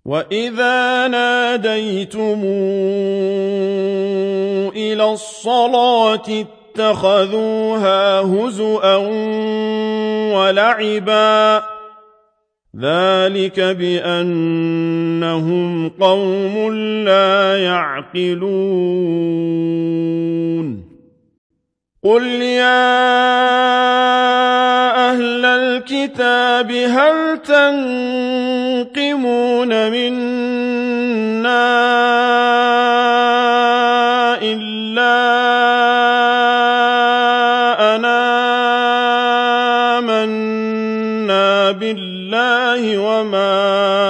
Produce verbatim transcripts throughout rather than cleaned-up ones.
وَإِذَا نَادَيْتُمْ إِلَى الصَّلَاةِ اتَّخَذُوهَا هُزُوًا وَلَعِبًا ۚ ذَلِكَ بِأَنَّهُمْ قَوْمٌ لَّا يَعْقِلُونَ قُلْ يَا أَهْلَ الْكِتَابِ هَلْ تَنقِمُونَ مِنَّا إِلَّا أَنْ آمَنَّا بِاللَّهِ وَمَا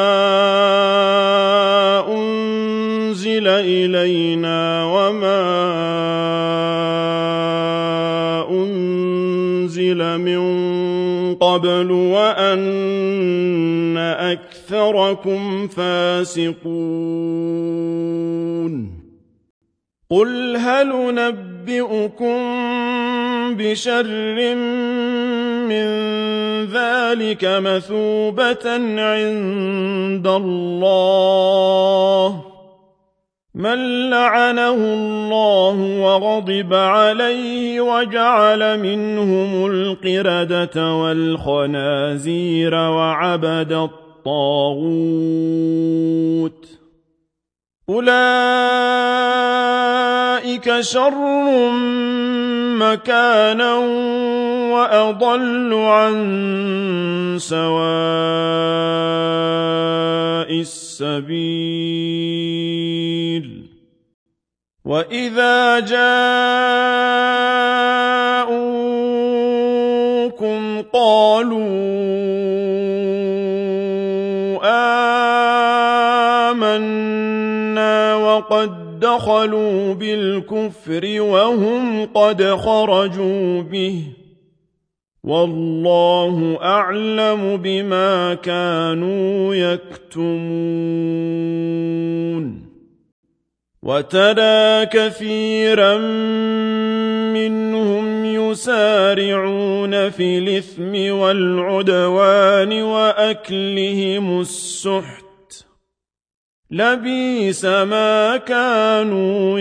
أُنزِلَ إِلَيْنَا وَمَا أُنزِلَ مِن قَبْلُ وَأَنَّ أَكْثَرَكُمْ فَاسِقُونَ قُلْ هَلْ نُنَبِّئُكُم بِشَرٍّ مِّن ذَٰلِكَ مَثُوبَةً عِندَ اللَّهِ ۚ مَن لَّعَنَهُ اللَّهُ وَغَضِبَ عَلَيْهِ وَجَعَلَ مِنْهُمُ الْقِرَدَةَ وَالْخَنَازِيرَ وَعَبَدَ الطَّاغُوتَ ۚ أُولَٰئِكَ شَرٌّ مَّكَانًا وَأَضَلُّ عَن سَوَاءِ السَّبِيلِ وَإِذَا جَاءُوكُمْ قَالُوا آمَنَّا وَقَدْ دَخَلُوا بِالْكُفْرِ وَهُمْ قَدْ خَرَجُوا بِهِ ۚ وَاللَّهُ أَعْلَمُ بِمَا كَانُوا يَكْتُمُونَ وَتَرَىٰ كَثِيرًا مِّنْهُمْ يُسَارِعُونَ فِي الْإِثْمِ وَالْعُدْوَانِ وَأَكْلِهِمُ السُّحْتَ ۚ لَبِئْسَ مَا كَانُوا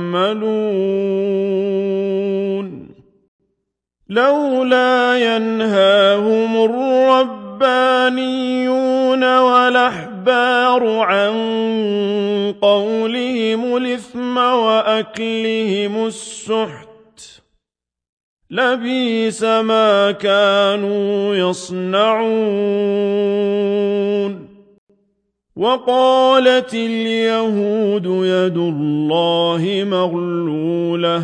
يَعْمَلُونَ لَوْلَا يَنْهَاهُمُ الرَّبَّانِيُّونَ وَالْأَحْبَارُ عَن قَوْلِهِمُ الْإِثْمَ وَأَكْلِهِمُ السُّحْتَ ۚ لَبِئْسَ مَا كَانُوا يَصْنَعُونَ وَقَالَتِ الْيَهُودُ يَدُ اللَّهِ مَغْلُولَةٌ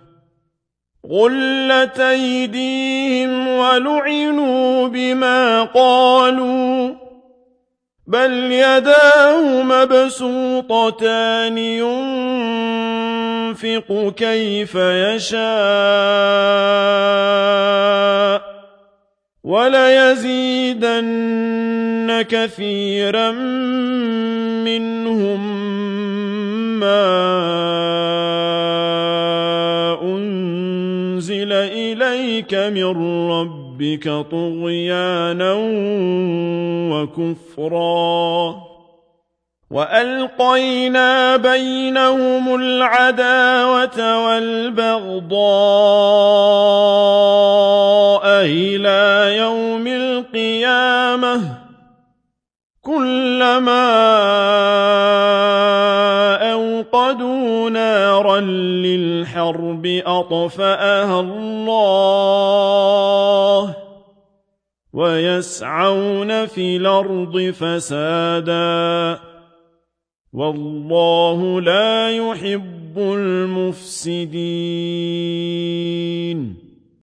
غُلَّتْ أَيْدِيهِمْ وَلُعِنُوا بِمَا قَالُوا ۘ بَلْ يَدَاهُ مَبْسُوطَتَانِ يُنفِقُ كَيْفَ يَشَاءُ ۚ وَلَيَزِيدَنَّ كَثِيرًا مِّنْهُم مَّا أُنزِلَ إِلَيْكَ مِن رَّبِّكَ طُغْيَانًا وَكُفْرًا ۚ وَأَلْقَيْنَا بَيْنَهُمُ الْعَدَاوَةَ وَالْبَغْضَاءَ إِلَىٰ يَوْمِ الْقِيَامَةِ ۚ كُلَّمَا أَوْقَدُوا نَارًا لِّلْحَرْبِ أَطْفَأَهَا اللَّهُ ۚ وَيَسْعَوْنَ فِي الْأَرْضِ فَسَادًا ۚ وَاللَّهُ لَا يُحِبُّ الْمُفْسِدِينَ